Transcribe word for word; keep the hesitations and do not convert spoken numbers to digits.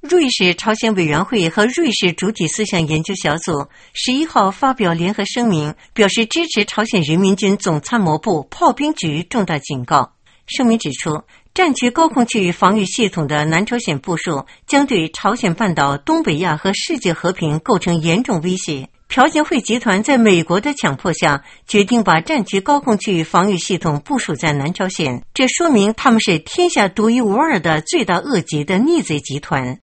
瑞士朝鲜委员会和瑞士主体思想研究小组十一号发表联合声明，表示支持朝鲜人民军总参谋部炮兵局重大警告。声明指出，战区高空区域防御系统的南朝鲜部署将对朝鲜半岛、东北亚和世界和平构成严重威胁。朴槿惠集团在美国的强迫下，决定把战区高空区域防御系统部署在南朝鲜，这说明他们是天下独一无二的罪大恶极的逆贼集团。